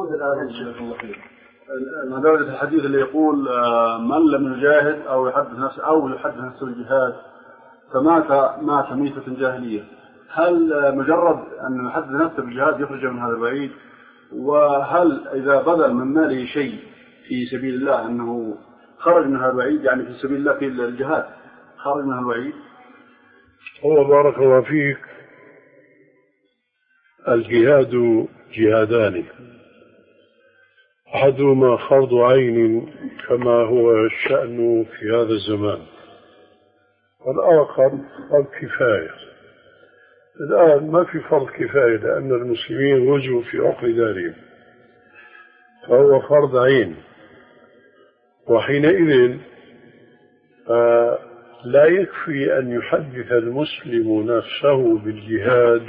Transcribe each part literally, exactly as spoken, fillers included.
ما درجة الحديث اللي يقول من لم يجاهد أو يحدث نفسه أو يحدث نفسه بالجهاد فمات مات ميتة جاهلية، هل مجرد أن يحدث نفسه بالجهاد يخرج من هذا الوعيد؟ وهل إذا بذل من ماله شيء في سبيل الله أنه خرج من هذا الوعيد، يعني في سبيل الله في الجهاد خرج من هذا الوعيد؟ هو بارك الله فيك، الجهاد جهادان، أحدهما فرض عين كما هو الشأن في هذا الزمان، والآخر فرض كفاية. الآن ما في فرض كفاية لأن المسلمين وجوا في عقر دارهم، فهو فرض عين، وحينئذ لا يكفي أن يحدث المسلم نفسه بالجهاد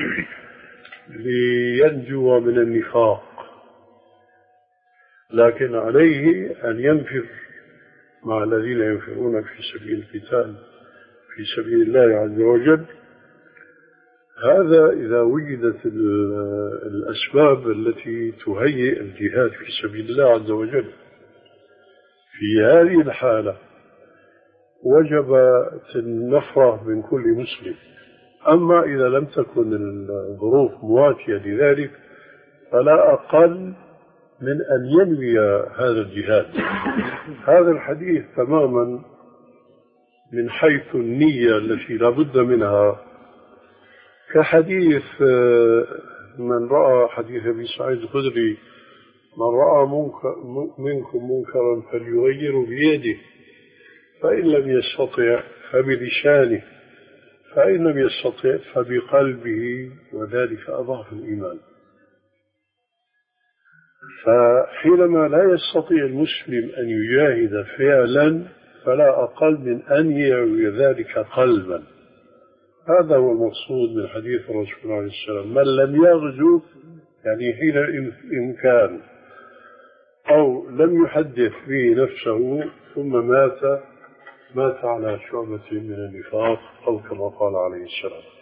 لينجو من النفاق، لكن عليه أن ينفر مع الذين ينفرون في سبيل القتال في سبيل الله عز وجل. هذا إذا وجدت الأسباب التي تهيئ الجهاد في سبيل الله عز وجل. في هذه الحالة وجبت النفرة من كل مسلم. أما إذا لم تكن الظروف مواتية لذلك فلا أقل من أن ينوي هذا الجهاد. هذا الحديث تماما من حيث النية التي لا بد منها، كحديث من رأى حديث أبي سعيد الخدري: من رأى منكم منكرا فليغير بيده، فإن لم يستطع فبلسانه، فإن لم يستطع فبقلبه، وذلك أضعف الإيمان. فحينما لا يستطيع المسلم أن يجاهد فعلا فلا أقل من أن يروي ذلك قلبا. هذا هو المقصود من حديث الرسول عليه السلام: من لم يغزو، يعني حين الإمكان، أو لم يحدث به نفسه ثم مات مات على شعبة من النفاق، أو كما قال عليه السلام.